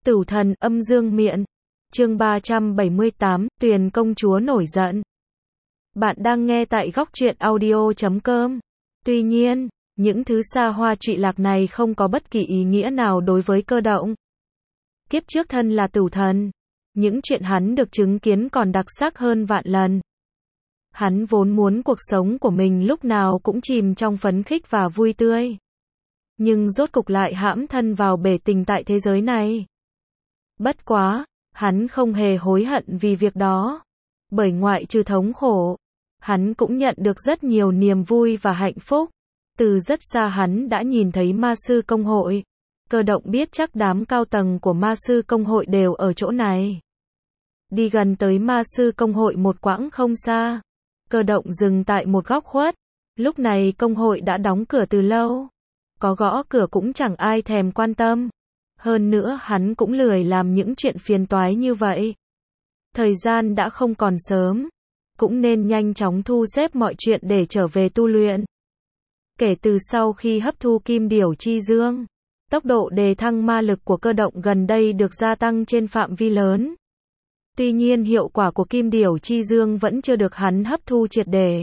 Tửu thần âm dương miện. Chương 378, Tuyền công chúa nổi giận. Bạn đang nghe tại góc truyện audio.com. Tuy nhiên, những thứ xa hoa trụy lạc này không có bất kỳ ý nghĩa nào đối với Cơ Động. Kiếp trước thân là tửu thần, những chuyện hắn được chứng kiến còn đặc sắc hơn vạn lần. Hắn vốn muốn cuộc sống của mình lúc nào cũng chìm trong phấn khích và vui tươi. Nhưng rốt cục lại hãm thân vào bể tình tại thế giới này. Bất quá, hắn không hề hối hận vì việc đó. Bởi ngoại trừ thống khổ, hắn cũng nhận được rất nhiều niềm vui và hạnh phúc. Từ rất xa hắn đã nhìn thấy ma sư công hội. Cơ Động biết chắc đám cao tầng của ma sư công hội đều ở chỗ này. Đi gần tới ma sư công hội một quãng không xa. Cơ Động dừng tại một góc khuất. Lúc này công hội đã đóng cửa từ lâu. Có gõ cửa cũng chẳng ai thèm quan tâm. Hơn nữa hắn cũng lười làm những chuyện phiền toái như vậy. Thời gian đã không còn sớm. Cũng nên nhanh chóng thu xếp mọi chuyện để trở về tu luyện. Kể từ sau khi hấp thu kim điểu chi dương, tốc độ đề thăng ma lực của Cơ Động gần đây được gia tăng trên phạm vi lớn. Tuy nhiên hiệu quả của kim điểu chi dương vẫn chưa được hắn hấp thu triệt để.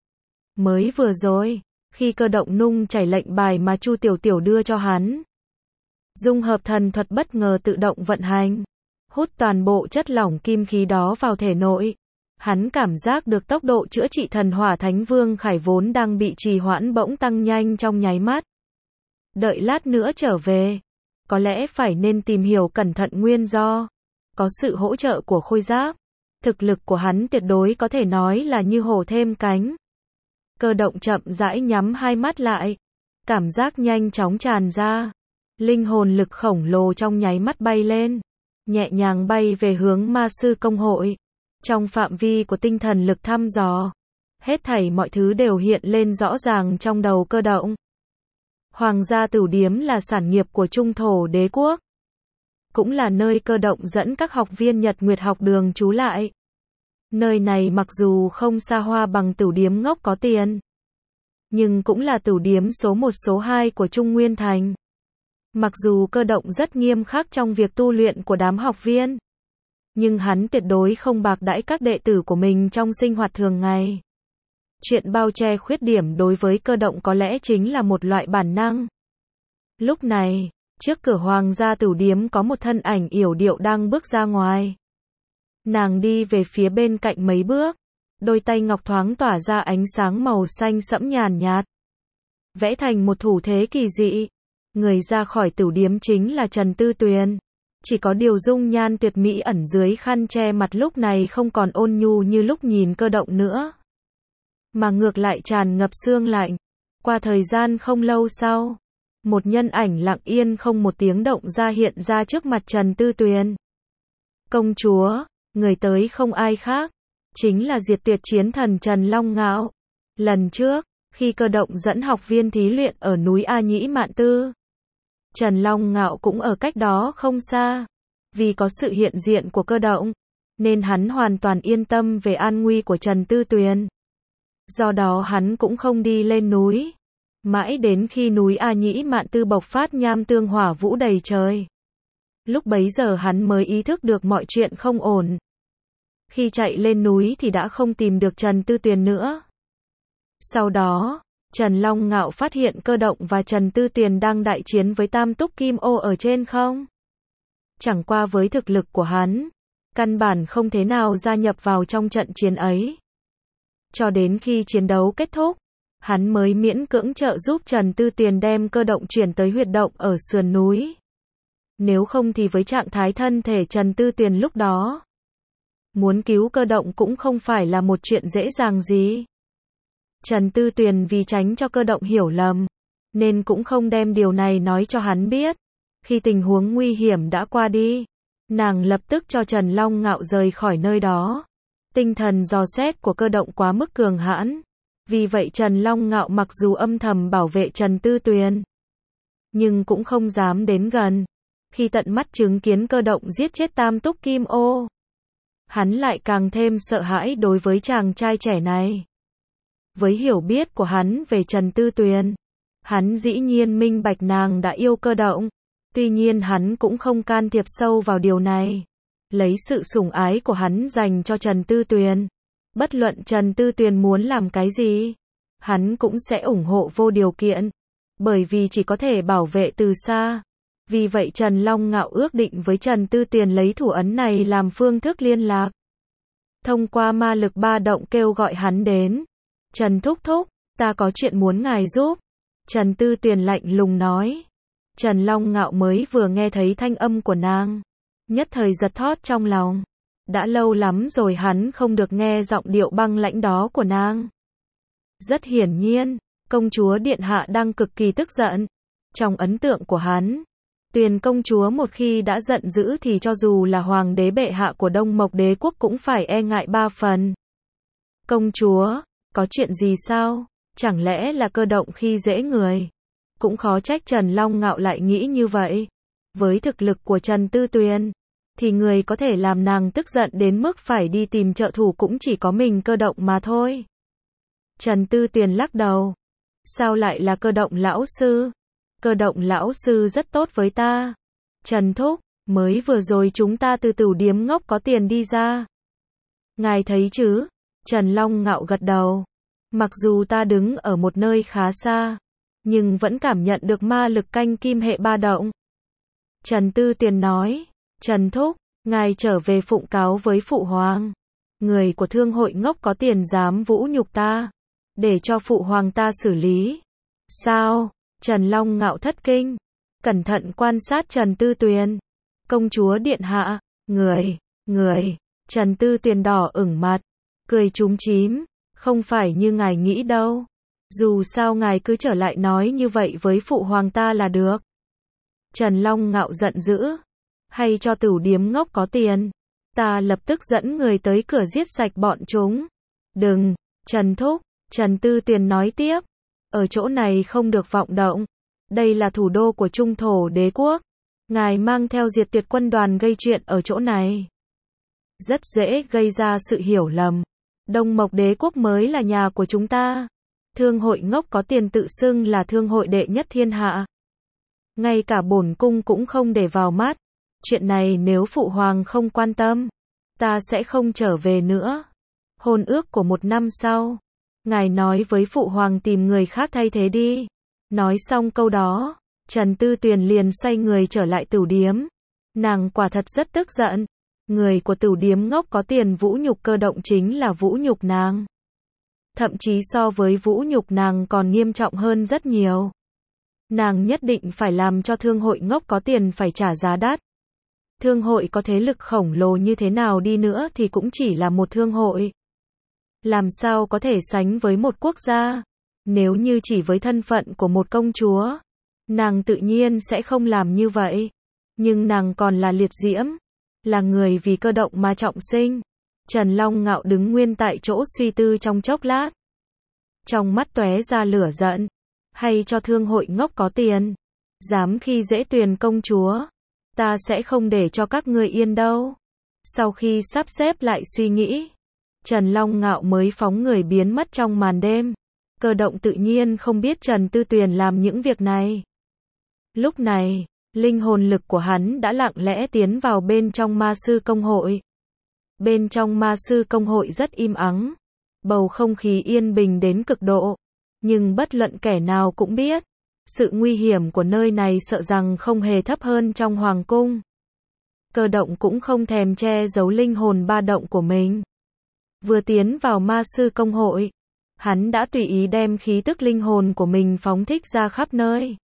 Mới vừa rồi, khi Cơ Động nung chảy lệnh bài mà Chu Tiểu Tiểu đưa cho hắn, dung hợp thần thuật bất ngờ tự động vận hành, hút toàn bộ chất lỏng kim khí đó vào thể nội. Hắn cảm giác được tốc độ chữa trị thần hỏa Thánh Vương Khải vốn đang bị trì hoãn bỗng tăng nhanh trong nháy mắt. Đợi lát nữa trở về, có lẽ phải nên tìm hiểu cẩn thận nguyên do. Có sự hỗ trợ của khôi giáp, thực lực của hắn tuyệt đối có thể nói là như hổ thêm cánh. Cơ Động chậm rãi nhắm hai mắt lại, cảm giác nhanh chóng tràn ra. Linh hồn lực khổng lồ trong nháy mắt bay lên, nhẹ nhàng bay về hướng ma sư công hội. Trong phạm vi của tinh thần lực thăm dò, hết thảy mọi thứ đều hiện lên rõ ràng trong đầu Cơ Động. Hoàng gia Tửu Điếm là sản nghiệp của Trung Thổ Đế quốc, cũng là nơi Cơ Động dẫn các học viên Nhật Nguyệt học đường trú lại. Nơi này mặc dù không xa hoa bằng Tửu Điếm ngốc có tiền, nhưng cũng là Tửu Điếm số 1 số 2 của Trung Nguyên Thành. Mặc dù Cơ Động rất nghiêm khắc trong việc tu luyện của đám học viên, nhưng hắn tuyệt đối không bạc đãi các đệ tử của mình trong sinh hoạt thường ngày. Chuyện bao che khuyết điểm đối với Cơ Động có lẽ chính là một loại bản năng. Lúc này, trước cửa Hoàng gia Tửu Điếm có một thân ảnh yểu điệu đang bước ra ngoài. Nàng đi về phía bên cạnh mấy bước, đôi tay ngọc thoáng tỏa ra ánh sáng màu xanh sẫm nhàn nhạt, vẽ thành một thủ thế kỳ dị. Người ra khỏi Tửu Điếm chính là Trần Tư Tuyền. Chỉ có điều dung nhan tuyệt mỹ ẩn dưới khăn che mặt lúc này không còn ôn nhu như lúc nhìn Cơ Động nữa, mà ngược lại tràn ngập sương lạnh. Qua thời gian không lâu sau, một nhân ảnh lặng yên không một tiếng động ra hiện ra trước mặt Trần Tư Tuyền. Công chúa, người tới không ai khác, chính là Diệt Tuyệt Chiến Thần Trần Long Ngạo. Lần trước, khi Cơ Động dẫn học viên thí luyện ở núi A Nhĩ Mạn Tư, Trần Long Ngạo cũng ở cách đó không xa. Vì có sự hiện diện của Cơ Động, nên hắn hoàn toàn yên tâm về an nguy của Trần Tư Tuyền. Do đó hắn cũng không đi lên núi. Mãi đến khi núi A Nhĩ Mạn Tư bộc phát nham tương hỏa vũ đầy trời. Lúc bấy giờ hắn mới ý thức được mọi chuyện không ổn. Khi chạy lên núi thì đã không tìm được Trần Tư Tuyền nữa. Sau đó, Trần Long Ngạo phát hiện Cơ Động và Trần Tư Tuyền đang đại chiến với Tam Túc Kim Ô ở trên không. Chẳng qua với thực lực của hắn, căn bản không thế nào gia nhập vào trong trận chiến ấy. Cho đến khi chiến đấu kết thúc, hắn mới miễn cưỡng trợ giúp Trần Tư Tuyền đem Cơ Động chuyển tới huyệt động ở sườn núi. Nếu không thì với trạng thái thân thể Trần Tư Tuyền lúc đó, muốn cứu Cơ Động cũng không phải là một chuyện dễ dàng gì. Trần Tư Tuyền vì tránh cho Cơ Động hiểu lầm, nên cũng không đem điều này nói cho hắn biết. Khi tình huống nguy hiểm đã qua đi, nàng lập tức cho Trần Long Ngạo rời khỏi nơi đó. Tinh thần dò xét của Cơ Động quá mức cường hãn. Vì vậy Trần Long Ngạo mặc dù âm thầm bảo vệ Trần Tư Tuyền, nhưng cũng không dám đến gần. Khi tận mắt chứng kiến Cơ Động giết chết Tam Túc Kim Ô, hắn lại càng thêm sợ hãi đối với chàng trai trẻ này. Với hiểu biết của hắn về Trần Tư Tuyền, hắn dĩ nhiên minh bạch nàng đã yêu Cơ Động. Tuy nhiên hắn cũng không can thiệp sâu vào điều này. Lấy sự sủng ái của hắn dành cho Trần Tư Tuyền. Bất luận Trần Tư Tuyền muốn làm cái gì, hắn cũng sẽ ủng hộ vô điều kiện. Bởi vì chỉ có thể bảo vệ từ xa. Vì vậy Trần Long Ngạo ước định với Trần Tư Tuyền lấy thủ ấn này làm phương thức liên lạc. Thông qua ma lực ba động kêu gọi hắn đến. Trần Thúc Thúc, ta có chuyện muốn ngài giúp. Trần Tư Tuyền lạnh lùng nói. Trần Long Ngạo mới vừa nghe thấy thanh âm của nàng. Nhất thời giật thót trong lòng. Đã lâu lắm rồi hắn không được nghe giọng điệu băng lãnh đó của nàng. Rất hiển nhiên, công chúa điện hạ đang cực kỳ tức giận. Trong ấn tượng của hắn, Tuyền công chúa một khi đã giận dữ thì cho dù là hoàng đế bệ hạ của Đông Mộc Đế quốc cũng phải e ngại ba phần. Công chúa, có chuyện gì sao? Chẳng lẽ là cơ động khi dễ người? Cũng khó trách Trần Long Ngạo lại nghĩ như vậy. Với thực lực của Trần Tư Tuyền, thì người có thể làm nàng tức giận đến mức phải đi tìm trợ thủ cũng chỉ có mình cơ động mà thôi. Trần Tư Tuyền lắc đầu. Sao lại là cơ động lão sư? Cơ động lão sư rất tốt với ta. Trần Thúc, mới vừa rồi chúng ta từ tửu điếm ngốc có tiền đi ra. Ngài thấy chứ? Trần Long Ngạo gật đầu. Mặc dù ta đứng ở một nơi khá xa, nhưng vẫn cảm nhận được ma lực canh kim hệ ba động. Trần Tư Tuyền nói. Trần Thúc, ngài trở về phụng cáo với phụ hoàng. Người của thương hội ngốc có tiền dám vũ nhục ta. Để cho phụ hoàng ta xử lý. Sao? Trần Long Ngạo thất kinh. Cẩn thận quan sát Trần Tư Tuyền. Công chúa điện hạ. Người. Trần Tư Tuyền đỏ ửng mặt. Cười chúm chím. Không phải như ngài nghĩ đâu. Dù sao ngài cứ trở lại nói như vậy với phụ hoàng ta là được. Trần Long Ngạo giận dữ. Hay cho tửu điếm ngốc có tiền. Ta lập tức dẫn người tới cửa giết sạch bọn chúng. Đừng, Trần Thúc. Trần Tư Tuyền nói tiếp. Ở chỗ này không được vọng động. Đây là thủ đô của Trung Thổ Đế quốc. Ngài mang theo diệt tuyệt quân đoàn gây chuyện ở chỗ này. Rất dễ gây ra sự hiểu lầm. Đông Mộc Đế quốc mới là nhà của chúng ta. Thương hội ngốc có tiền tự xưng là thương hội đệ nhất thiên hạ. Ngay cả bổn cung cũng không để vào mắt. Chuyện này nếu phụ hoàng không quan tâm, ta sẽ không trở về nữa. Hôn ước của 1 năm sau, ngài nói với phụ hoàng tìm người khác thay thế đi. Nói xong câu đó, Trần Tư Tuyền liền xoay người trở lại tửu điếm. Nàng quả thật rất tức giận. Người của tửu điếm ngốc có tiền vũ nhục cơ động chính là vũ nhục nàng. Thậm chí so với vũ nhục nàng còn nghiêm trọng hơn rất nhiều. Nàng nhất định phải làm cho thương hội ngốc có tiền phải trả giá đắt. Thương hội có thế lực khổng lồ như thế nào đi nữa thì cũng chỉ là một thương hội. Làm sao có thể sánh với một quốc gia? Nếu như chỉ với thân phận của một công chúa, nàng tự nhiên sẽ không làm như vậy. Nhưng nàng còn là liệt diễm, là người vì cơ động mà trọng sinh. Trần Long Ngạo đứng nguyên tại chỗ suy tư trong chốc lát. Trong mắt tóe ra lửa giận. Hay cho thương hội ngốc có tiền. Dám khi dễ Tuyền công chúa. Ta sẽ không để cho các ngươi yên đâu. Sau khi sắp xếp lại suy nghĩ, Trần Long Ngạo mới phóng người biến mất trong màn đêm. Cơ động tự nhiên không biết Trần Tư Tuyền làm những việc này. Lúc này, linh hồn lực của hắn đã lặng lẽ tiến vào bên trong ma sư công hội. Bên trong ma sư công hội rất im ắng. Bầu không khí yên bình đến cực độ. Nhưng bất luận kẻ nào cũng biết, sự nguy hiểm của nơi này sợ rằng không hề thấp hơn trong hoàng cung. Cơ động cũng không thèm che giấu linh hồn ba động của mình. Vừa tiến vào ma sư công hội, hắn đã tùy ý đem khí tức linh hồn của mình phóng thích ra khắp nơi.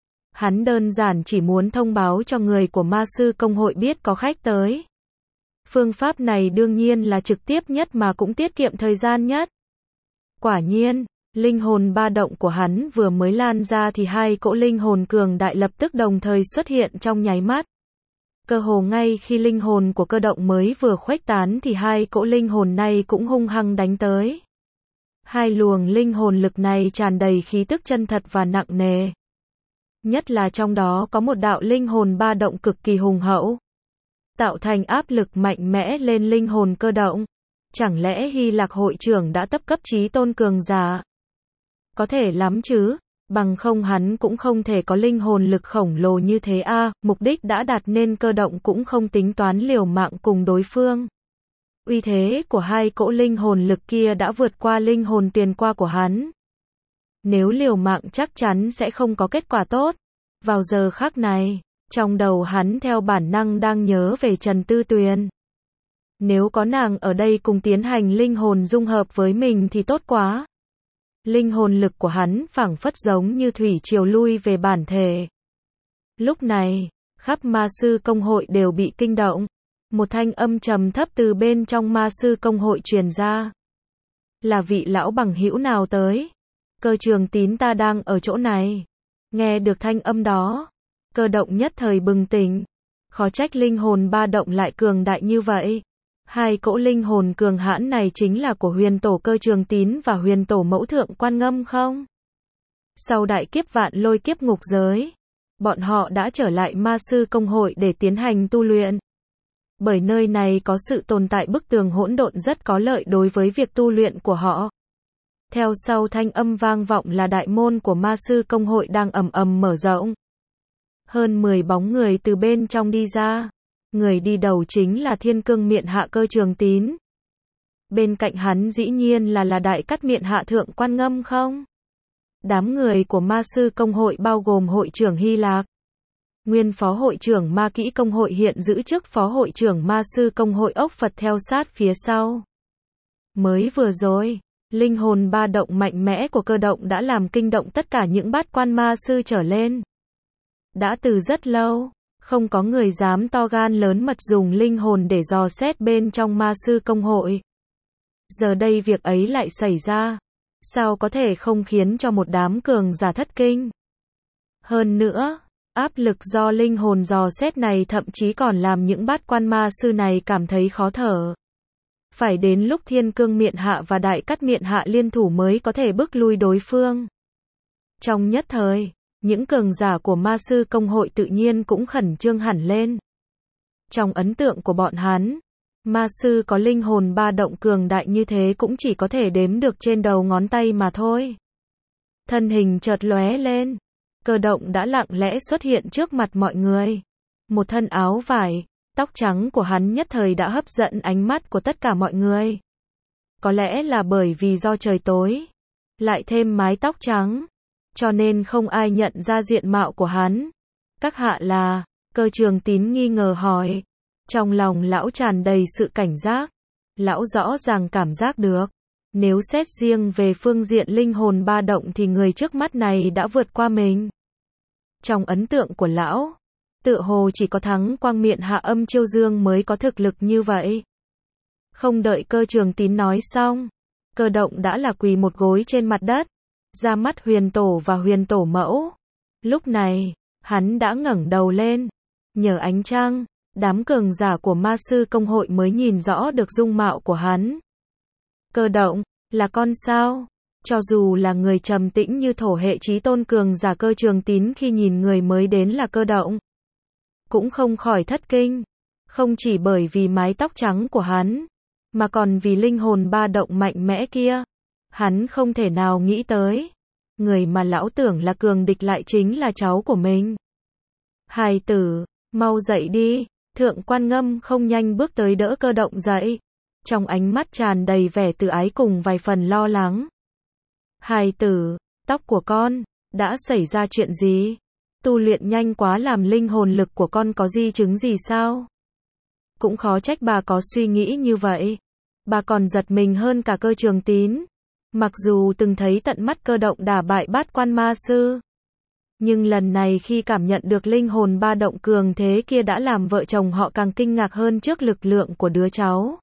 Hắn đơn giản chỉ muốn thông báo cho người của ma sư công hội biết có khách tới. Phương pháp này đương nhiên là trực tiếp nhất mà cũng tiết kiệm thời gian nhất. Quả nhiên, linh hồn ba động của hắn vừa mới lan ra thì 2 cỗ linh hồn cường đại lập tức đồng thời xuất hiện trong nháy mắt. Cơ hồ ngay khi linh hồn của cơ động mới vừa khuếch tán thì 2 cỗ linh hồn này cũng hung hăng đánh tới. 2 luồng linh hồn lực này tràn đầy khí tức chân thật và nặng nề. Nhất là trong đó có một đạo linh hồn ba động cực kỳ hùng hậu, tạo thành áp lực mạnh mẽ lên linh hồn cơ động. Chẳng lẽ Hy Lạc hội trưởng đã cấp chí tôn cường giả? Có thể lắm chứ, Bằng không hắn cũng không thể có linh hồn lực khổng lồ như thế a, mục đích đã đạt nên Cơ Động cũng không tính toán liều mạng cùng đối phương. Uy thế của hai cỗ linh hồn lực kia đã vượt qua linh hồn tiền qua của hắn. Nếu liều mạng chắc chắn sẽ không có kết quả tốt. Vào giờ khắc này, trong đầu hắn theo bản năng đang nhớ về Trần Tư Tuyền. Nếu có nàng ở đây cùng tiến hành linh hồn dung hợp với mình thì tốt quá. Linh hồn lực của hắn phảng phất giống như thủy triều lui về bản thể. Lúc này, khắp ma sư công hội đều bị kinh động. Một thanh âm trầm thấp từ bên trong ma sư công hội truyền ra. Là vị lão bằng hữu nào tới? Cơ Trường Tín ta đang ở chỗ này. Nghe được thanh âm đó, Cơ Động nhất thời bừng tỉnh. Khó trách linh hồn ba động lại cường đại như vậy. Hai cỗ linh hồn cường hãn này chính là của huyền tổ Cơ Trường Tín và huyền tổ mẫu thượng Quan Ngâm không? Sau đại kiếp vạn lôi kiếp ngục giới, bọn họ đã trở lại ma sư công hội để tiến hành tu luyện. Bởi nơi này có sự tồn tại bức tường hỗn độn rất có lợi đối với việc tu luyện của họ. Theo sau thanh âm vang vọng là đại môn của ma sư công hội đang ầm ầm mở rộng. Hơn 10 bóng người từ bên trong đi ra. Người đi đầu chính là Thiên Cương Miện Hạ Cơ Trường Tín. Bên cạnh hắn dĩ nhiên là Đại Cát Miện Hạ Thượng Quan Ngâm không? Đám người của ma sư công hội bao gồm hội trưởng Hy Lạc, nguyên phó hội trưởng ma kỹ công hội hiện giữ chức phó hội trưởng ma sư công hội ốc Phật theo sát phía sau. Mới vừa rồi, linh hồn ba động mạnh mẽ của Cơ Động đã làm kinh động tất cả những bát quan ma sư trở lên. Đã từ rất lâu, không có người dám to gan lớn mật dùng linh hồn để dò xét bên trong ma sư công hội. Giờ đây việc ấy lại xảy ra, sao có thể không khiến cho một đám cường giả thất kinh. Hơn nữa, áp lực do linh hồn dò xét này thậm chí còn làm những bát quan ma sư này cảm thấy khó thở. Phải đến lúc Thiên Cương Miện Hạ và Đại Cát Miện Hạ liên thủ mới có thể bức lui đối phương. Trong nhất thời, những cường giả của ma sư công hội tự nhiên cũng khẩn trương hẳn lên. Trong ấn tượng của bọn hắn, ma sư có linh hồn ba động cường đại như thế cũng chỉ có thể đếm được trên đầu ngón tay mà thôi. Thân hình chợt lóe lên, Cơ Động đã lặng lẽ xuất hiện trước mặt mọi người. Một thân áo vải, tóc trắng của hắn nhất thời đã hấp dẫn ánh mắt của tất cả mọi người. Có lẽ là bởi vì do trời tối, lại thêm mái tóc trắng, cho nên không ai nhận ra diện mạo của hắn. Các hạ là? Cơ Trường Tín nghi ngờ hỏi. Trong lòng lão tràn đầy sự cảnh giác. Lão rõ ràng cảm giác được, nếu xét riêng về phương diện linh hồn ba động thì người trước mắt này đã vượt qua mình. Trong ấn tượng của lão, tựa hồ chỉ có Thắng Quang Miện Hạ Âm Chiêu Dương mới có thực lực như vậy. Không đợi Cơ Trường Tín nói xong, Cơ Động đã là quỳ một gối trên mặt đất, ra mắt huyền tổ và huyền tổ mẫu. Lúc này, hắn đã ngẩng đầu lên. Nhờ ánh trăng, đám cường giả của ma sư công hội mới nhìn rõ được dung mạo của hắn. Cơ Động, là con sao? Cho dù là người trầm tĩnh như thổ hệ chí tôn cường giả Cơ Trường Tín khi nhìn người mới đến là Cơ Động, cũng không khỏi thất kinh. Không chỉ bởi vì mái tóc trắng của hắn, mà còn vì linh hồn ba động mạnh mẽ kia. Hắn không thể nào nghĩ tới, người mà lão tưởng là cường địch lại chính là cháu của mình. Hài tử, mau dậy đi. Thượng Quan Ngâm không nhanh bước tới đỡ Cơ Động dậy. Trong ánh mắt tràn đầy vẻ tự ái cùng vài phần lo lắng. Hài tử, tóc của con, đã xảy ra chuyện gì? Tu luyện nhanh quá làm linh hồn lực của con có di chứng gì sao? Cũng khó trách bà có suy nghĩ như vậy. Bà còn giật mình hơn cả Cơ Trường Tín. Mặc dù từng thấy tận mắt Cơ Động đả bại bát quan ma sư, nhưng lần này khi cảm nhận được linh hồn ba động cường thế kia đã làm vợ chồng họ càng kinh ngạc hơn trước lực lượng của đứa cháu.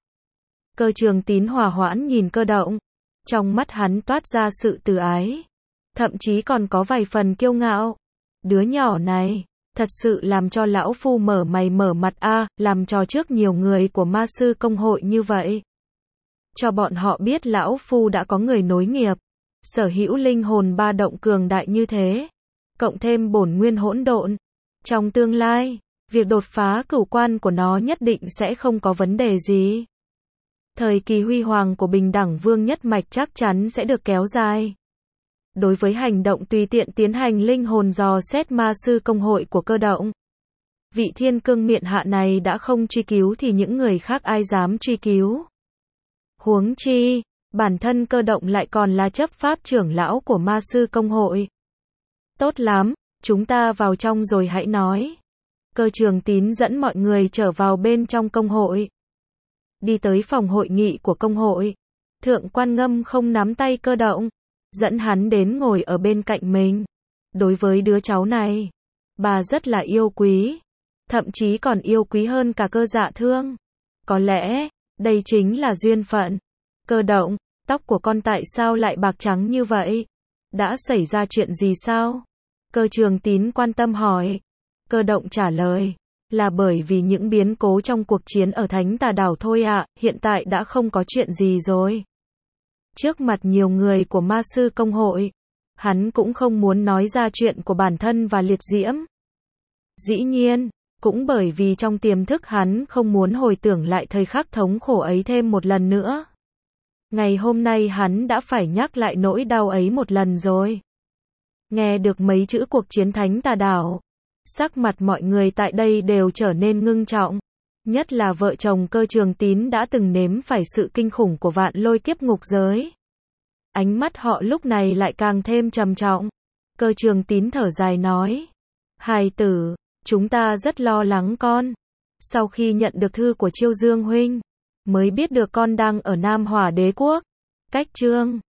Cơ Trường Tín hòa hoãn nhìn Cơ Động, trong mắt hắn toát ra sự từ ái, thậm chí còn có vài phần kiêu ngạo. Đứa nhỏ này, thật sự làm cho lão phu mở mày mở mặt a, làm trò trước nhiều người của ma sư công hội như vậy. Cho bọn họ biết lão phu đã có người nối nghiệp, sở hữu linh hồn ba động cường đại như thế, cộng thêm bổn nguyên hỗn độn. Trong tương lai, việc đột phá cửu quan của nó nhất định sẽ không có vấn đề gì. Thời kỳ huy hoàng của Bình Đẳng Vương nhất mạch chắc chắn sẽ được kéo dài. đối với hành động tùy tiện tiến hành linh hồn dò xét ma sư công hội của cơ động. Vị thiên cương miện hạ này đã không truy cứu thì những người khác ai dám truy cứu. Huống chi, bản thân cơ động lại còn là chấp pháp trưởng lão của ma sư công hội. Tốt lắm, chúng ta vào trong rồi hãy nói. Cơ Trường Tín dẫn mọi người trở vào bên trong công hội. Đi tới phòng hội nghị của công hội. Thượng quan Ngâm không nắm tay cơ động, dẫn hắn đến ngồi ở bên cạnh mình. Đối với đứa cháu này, bà rất là yêu quý. Thậm chí còn yêu quý hơn cả Cơ Dạ Thương. Có lẽ, đây chính là duyên phận. Cơ động, tóc của con tại sao lại bạc trắng như vậy? Đã xảy ra chuyện gì sao? Cơ Trường Tín quan tâm hỏi. Cơ động trả lời, là bởi vì những biến cố trong cuộc chiến ở Thánh Tà Đảo thôi ạ, hiện tại đã không có chuyện gì rồi. Trước mặt nhiều người của ma sư công hội, hắn cũng không muốn nói ra chuyện của bản thân và liệt diễm. Dĩ nhiên, cũng bởi vì trong tiềm thức hắn không muốn hồi tưởng lại thời khắc thống khổ ấy thêm một lần nữa. Ngày hôm nay hắn đã phải nhắc lại nỗi đau ấy một lần rồi. Nghe được mấy chữ cuộc chiến Thánh Tà Đảo, sắc mặt mọi người tại đây đều trở nên ngưng trọng. Nhất là vợ chồng Cơ Trường Tín đã từng nếm phải sự kinh khủng của vạn lôi kiếp ngục giới. Ánh mắt họ lúc này lại càng thêm trầm trọng. Cơ Trường Tín thở dài nói. Hài tử, chúng ta rất lo lắng con. Sau khi nhận được thư của Chiêu Dương huynh, mới biết được con đang ở Nam Hỏa Đế Quốc. Cách Trương